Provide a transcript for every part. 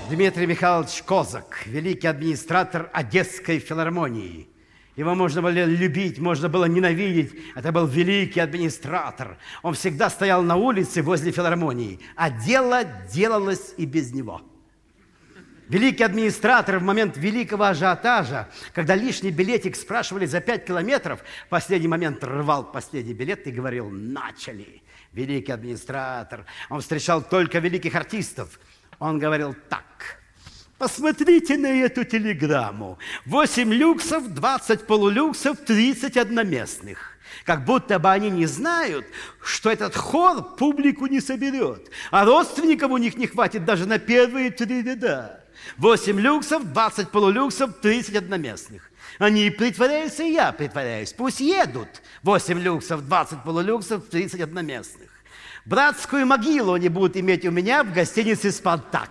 Дмитрий Михайлович Козак, великий администратор Одесской филармонии. Его можно было любить, можно было ненавидеть. Это был великий администратор. Он всегда стоял на улице возле филармонии, а дело делалось и без него. Великий администратор в момент великого ажиотажа, когда лишний билетик спрашивали за 5 километров, в последний момент рвал последний билет и говорил: «Начали!» Великий администратор. Он встречал только великих артистов. Он говорил так: посмотрите на эту телеграмму. 8 люксов, 20 полулюксов, 30 одноместных. Как будто бы они не знают, что этот хор публику не соберет. А родственников у них не хватит даже на первые 3 ряда. 8 люксов, 20 полулюксов, 30 одноместных. Они притворяются, и я притворяюсь. Пусть едут. 8 люксов, 20 полулюксов, 30 одноместных. Братскую могилу они будут иметь у меня в гостинице «Спартак».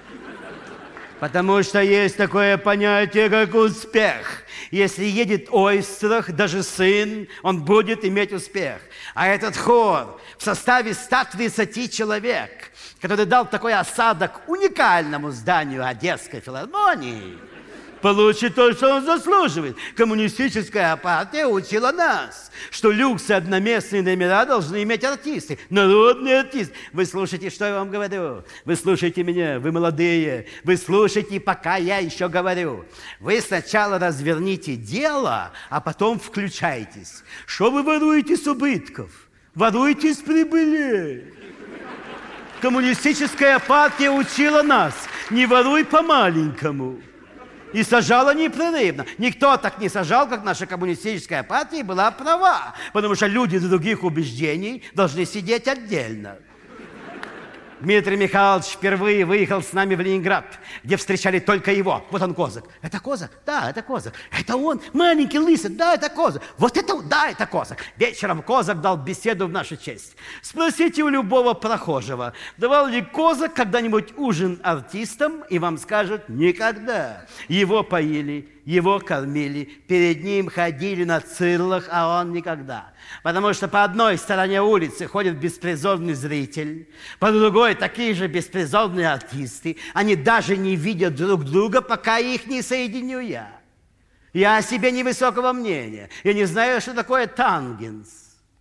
Потому что есть такое понятие, как успех. Если едет Ойстрах, даже сын, он будет иметь успех. А этот хор в составе 130 человек, который дал такой осадок уникальному зданию Одесской филармонии, получит то, что он заслуживает. Коммунистическая партия учила нас, что люксы одноместные номера должны иметь артисты, народные артисты. Вы слушайте, что я вам говорю. Вы слушайте меня, вы молодые. Вы слушайте, пока я еще говорю. Вы сначала разверните дело, а потом включайтесь. Что вы воруете с убытков? Воруете с прибыли. Коммунистическая партия учила нас: не воруй по-маленькому. И сажала непрерывно. Никто так не сажал, как наша коммунистическая партия, и была права. Потому что люди других убеждений должны сидеть отдельно. Дмитрий Михайлович впервые выехал с нами в Ленинград, где встречали только его. Вот он, Козак. Это Козак? Да, это Козак. Это он, маленький, лысый. Да, это Козак. Вот это, да, это Козак. Вечером Козак дал беседу в нашу честь. Спросите у любого прохожего, давал ли Козак когда-нибудь ужин артистам, и вам скажут: никогда. Его поили, его кормили, перед ним ходили на цирлах, а он никогда. Потому что по одной стороне улицы ходит беспризорный зритель, по другой такие же беспризорные артисты. Они даже не видят друг друга, пока их не соединю я. Я о себе невысокого мнения. Я не знаю, что такое тангенс.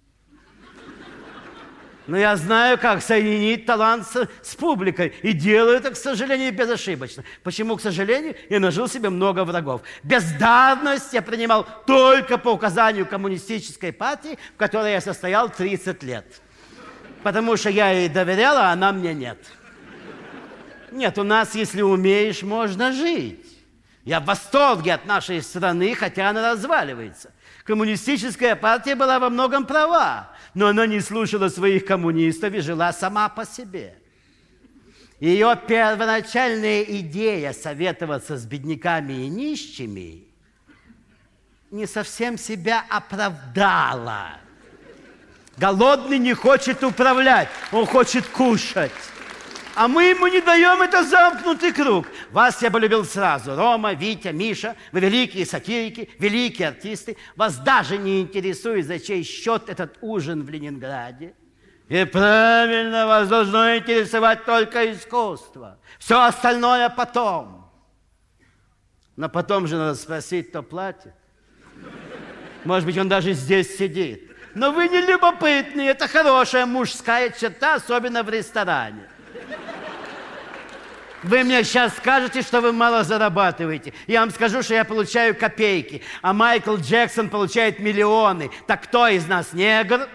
Но я знаю, как соединить талант с публикой. И делаю это, к сожалению, безошибочно. Почему, к сожалению? Я нажил себе много врагов. Бездарность я принимал только по указанию коммунистической партии, в которой я состоял 30 лет. Потому что я ей доверял, а она мне нет. Нет, у нас, если умеешь, можно жить. Я в восторге от нашей страны, хотя она разваливается. Коммунистическая партия была во многом права, но она не слушала своих коммунистов и жила сама по себе. Ее первоначальная идея советоваться с бедняками и нищими не совсем себя оправдала. Голодный не хочет управлять, он хочет кушать. А мы ему не даем, это замкнутый круг. Вас я полюбил сразу. Рома, Витя, Миша, вы великие сатирики, великие артисты. Вас даже не интересует, за чей счет этот ужин в Ленинграде. И правильно, вас должно интересовать только искусство. Все остальное потом. Но потом же надо спросить, кто платит. Может быть, он даже здесь сидит. Но вы не любопытны. Это хорошая мужская черта, особенно в ресторане. Вы мне сейчас скажете, что вы мало зарабатываете. Я вам скажу, что я получаю копейки, а Майкл Джексон получает миллионы. Так кто из нас негр?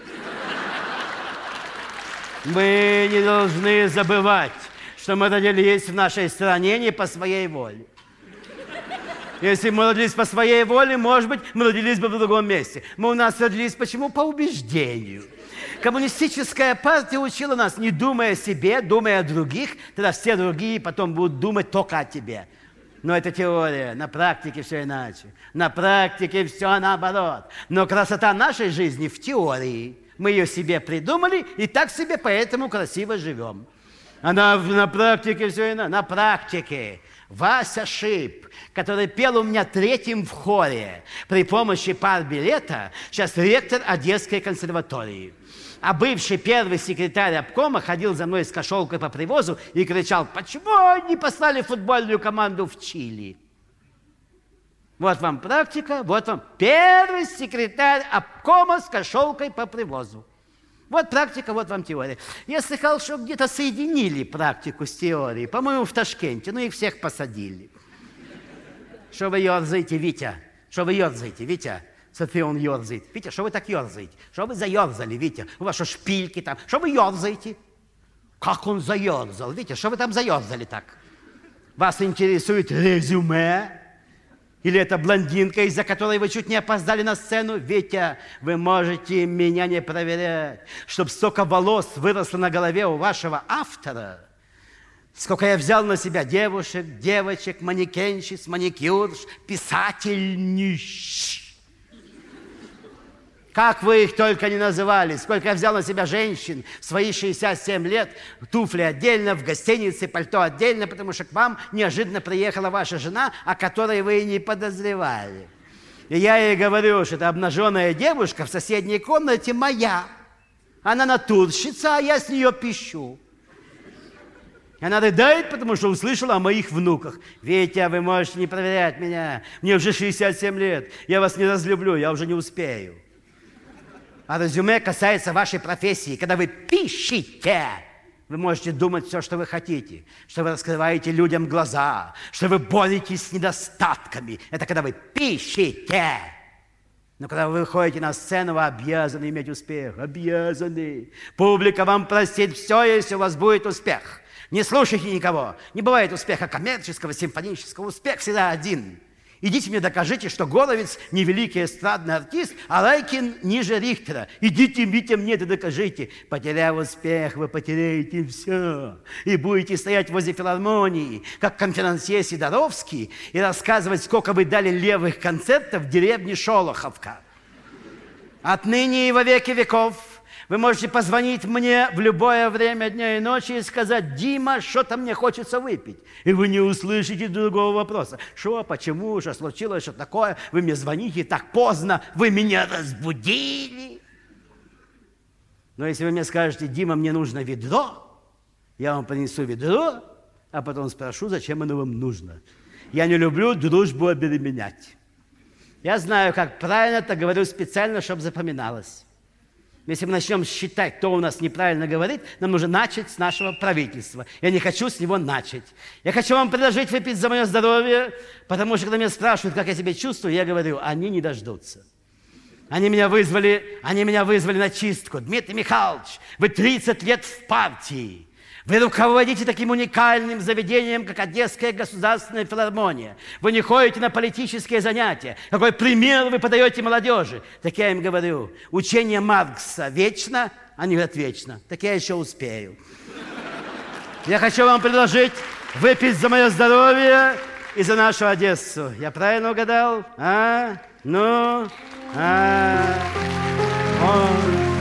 Мы не должны забывать, что мы родились в нашей стране не по своей воле. Если мы родились по своей воле, может быть, мы родились бы в другом месте. Мы у нас родились почему? По убеждению. Коммунистическая партия учила нас, не думая о себе, думая о других, тогда все другие потом будут думать только о тебе. Но это теория, на практике все иначе. На практике все наоборот. Но красота нашей жизни в теории. Мы ее себе придумали и так себе поэтому красиво живем. А на практике все иначе. На практике. Вася Шип, который пел у меня 3-м в хоре при помощи партбилета, сейчас ректор Одесской консерватории. А бывший первый секретарь обкома ходил за мной с кошелкой по привозу и кричал: почему не послали футбольную команду в Чили? Вот вам практика, вот вам первый секретарь обкома с кошелкой по привозу. Вот практика, вот вам теория. Я слыхал, что где-то соединили практику с теорией. По-моему, в Ташкенте. Ну, их всех посадили. Что вы ерзаете, Витя? Что вы ерзаете, Витя? Смотри, он ерзает. Витя, что вы так ерзаете? Что вы заерзали, Витя? У вас что, шпильки там? Что вы ерзаете? Как он заерзал? Витя, что вы там заерзали так? Вас интересует резюме? Или это блондинка, из-за которой вы чуть не опоздали на сцену? Витя, вы можете меня не проверять, чтобы столько волос выросло на голове у вашего автора. Сколько я взял на себя девушек, девочек, манекенщиц, маникюрш, писательнищ. Как вы их только не называли. Сколько я взял на себя женщин в свои 67 лет. Туфли отдельно, в гостинице, пальто отдельно, потому что к вам неожиданно приехала ваша жена, о которой вы и не подозревали. И я ей говорю, что эта обнаженная девушка в соседней комнате моя. Она натурщица, а я с нее пищу. Она рыдает, потому что услышала о моих внуках. Витя, вы можете не проверять меня. Мне уже 67 лет. Я вас не разлюблю, я уже не успею. А резюме касается вашей профессии. Когда вы пишете, вы можете думать все, что вы хотите. Что вы раскрываете людям глаза. Что вы боретесь с недостатками. Это когда вы пишете. Но когда вы выходите на сцену, вы обязаны иметь успех. Обязаны. Публика вам простит все, если у вас будет успех. Не слушайте никого. Не бывает успеха коммерческого, симфонического. Успех всегда один. Идите мне докажите, что Горовец не великий эстрадный артист, а Райкин ниже Рихтера. Идите, Витя, мне это докажите. Потеряв успех, вы потеряете все. И будете стоять возле филармонии, как конферансье Сидоровский, и рассказывать, сколько вы дали левых концертов в деревне Шолоховка. Отныне и во веки веков вы можете позвонить мне в любое время дня и ночи и сказать: Дима, что-то мне хочется выпить. И вы не услышите другого вопроса. Что, почему, что случилось, что такое? Вы мне звоните так поздно, вы меня разбудили. Но если вы мне скажете: Дима, мне нужно ведро, я вам принесу ведро, а потом спрошу, зачем оно вам нужно. Я не люблю дружбу обеременять. Я знаю, как правильно, это говорю специально, чтобы запоминалось. Если мы начнем считать, кто у нас неправильно говорит, нам нужно начать с нашего правительства. Я не хочу с него начать. Я хочу вам предложить выпить за мое здоровье, потому что, когда меня спрашивают, как я себя чувствую, я говорю: они не дождутся. Они меня вызвали на чистку. Дмитрий Михайлович, вы 30 лет в партии. Вы руководите таким уникальным заведением, как Одесская государственная филармония. Вы не ходите на политические занятия. Какой пример вы подаете молодежи? Так я им говорю: учение Маркса вечно, они говорят: вечно. Так я еще успею. Я хочу вам предложить выпить за мое здоровье и за нашу Одессу. Я правильно угадал? Ну?